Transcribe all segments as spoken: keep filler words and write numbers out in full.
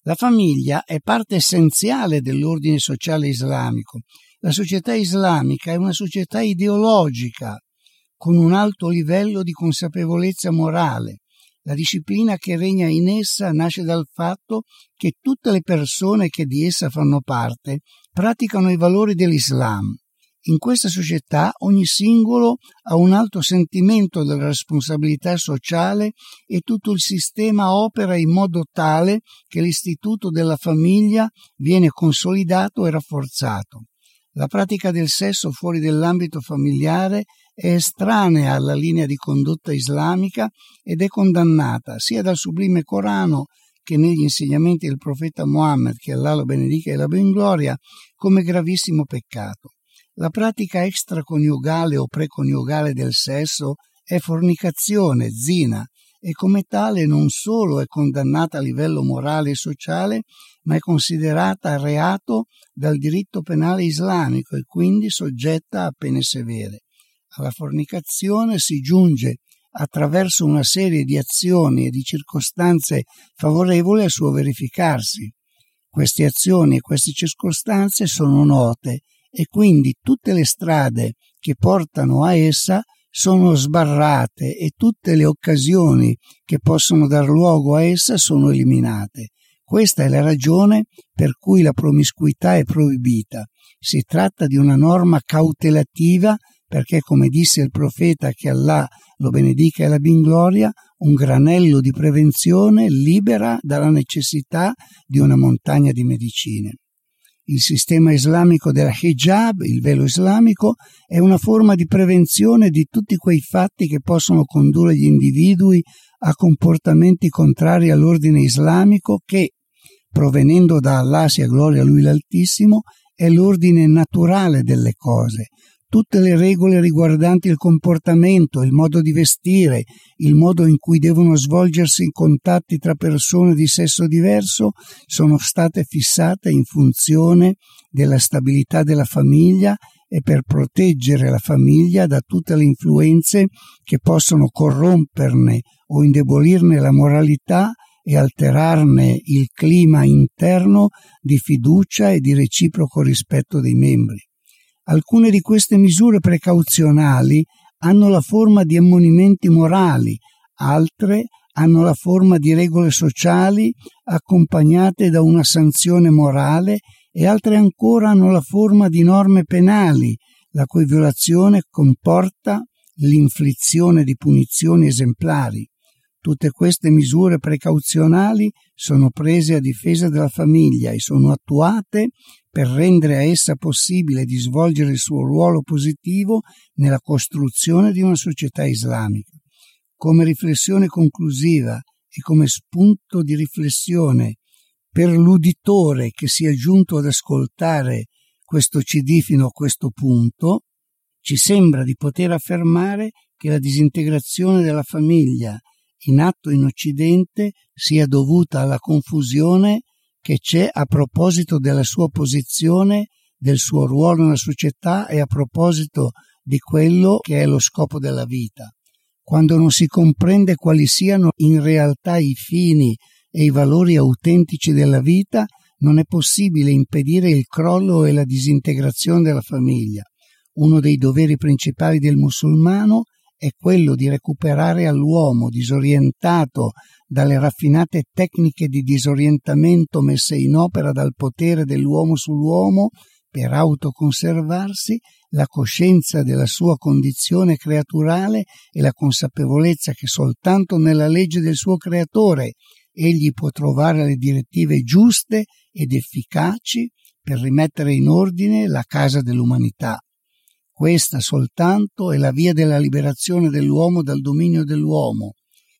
La famiglia è parte essenziale dell'ordine sociale islamico. La società islamica è una società ideologica con un alto livello di consapevolezza morale. La disciplina che regna in essa nasce dal fatto che tutte le persone che di essa fanno parte praticano i valori dell'Islam. In questa società ogni singolo ha un alto sentimento della responsabilità sociale e tutto il sistema opera in modo tale che l'istituto della famiglia viene consolidato e rafforzato. La pratica del sesso fuori dell'ambito familiare è estranea alla linea di condotta islamica ed è condannata sia dal Sublime Corano che negli insegnamenti del profeta Muhammad, che Allah lo benedica e la bengloria, come gravissimo peccato. La pratica extraconiugale o preconiugale del sesso è fornicazione, zina, e come tale non solo è condannata a livello morale e sociale, ma è considerata reato dal diritto penale islamico e quindi soggetta a pene severe. Alla fornicazione si giunge attraverso una serie di azioni e di circostanze favorevoli al suo verificarsi. Queste azioni e queste circostanze sono note e quindi tutte le strade che portano a essa sono sbarrate e tutte le occasioni che possono dar luogo a essa sono eliminate. Questa è la ragione per cui la promiscuità è proibita. Si tratta di una norma cautelativa perché, come disse il profeta, che Allah lo benedica e la bengloria, un granello di prevenzione libera dalla necessità di una montagna di medicine. Il sistema islamico del hijab, il velo islamico, è una forma di prevenzione di tutti quei fatti che possono condurre gli individui a comportamenti contrari all'ordine islamico che, provenendo da Allah, sia gloria a Lui l'Altissimo, è l'ordine naturale delle cose. Tutte le regole riguardanti il comportamento, il modo di vestire, il modo in cui devono svolgersi i contatti tra persone di sesso diverso sono state fissate in funzione della stabilità della famiglia e per proteggere la famiglia da tutte le influenze che possono corromperne o indebolirne la moralità e alterarne il clima interno di fiducia e di reciproco rispetto dei membri. Alcune di queste misure precauzionali hanno la forma di ammonimenti morali, altre hanno la forma di regole sociali accompagnate da una sanzione morale e altre ancora hanno la forma di norme penali, la cui violazione comporta l'inflizione di punizioni esemplari. Tutte queste misure precauzionali sono prese a difesa della famiglia e sono attuate per rendere a essa possibile di svolgere il suo ruolo positivo nella costruzione di una società islamica. Come riflessione conclusiva e come spunto di riflessione per l'uditore che sia giunto ad ascoltare questo C D fino a questo punto, ci sembra di poter affermare che la disintegrazione della famiglia in atto in Occidente sia dovuta alla confusione che c'è a proposito della sua posizione, del suo ruolo nella società e a proposito di quello che è lo scopo della vita. Quando non si comprende quali siano in realtà i fini e i valori autentici della vita, non è possibile impedire il crollo e la disintegrazione della famiglia. Uno dei doveri principali del musulmano è quello di recuperare all'uomo disorientato dalle raffinate tecniche di disorientamento messe in opera dal potere dell'uomo sull'uomo per autoconservarsi, la coscienza della sua condizione creaturale e la consapevolezza che soltanto nella legge del suo creatore egli può trovare le direttive giuste ed efficaci per rimettere in ordine la casa dell'umanità. Questa soltanto è la via della liberazione dell'uomo dal dominio dell'uomo.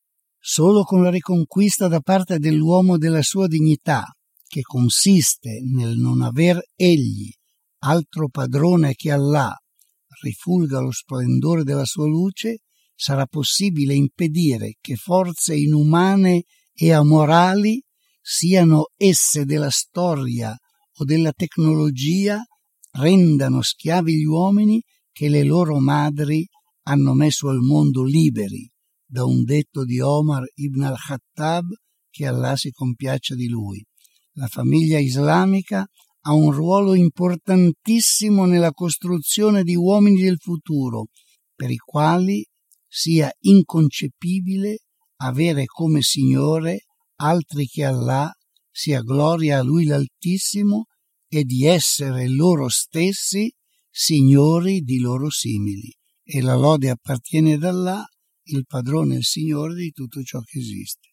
Solo con la riconquista da parte dell'uomo della sua dignità, che consiste nel non aver egli altro padrone che Allah, rifulga lo splendore della sua luce, sarà possibile impedire che forze inumane e amorali, siano esse della storia o della tecnologia, rendano schiavi gli uomini che le loro madri hanno messo al mondo liberi, da un detto di Omar ibn al-Khattab, che Allah si compiaccia di lui. La famiglia islamica ha un ruolo importantissimo nella costruzione di uomini del futuro, per i quali sia inconcepibile avere come Signore altri che Allah, sia gloria a Lui l'Altissimo, e di essere loro stessi signori di loro simili. E la lode appartiene ad Allah, il padrone e il Signore di tutto ciò che esiste.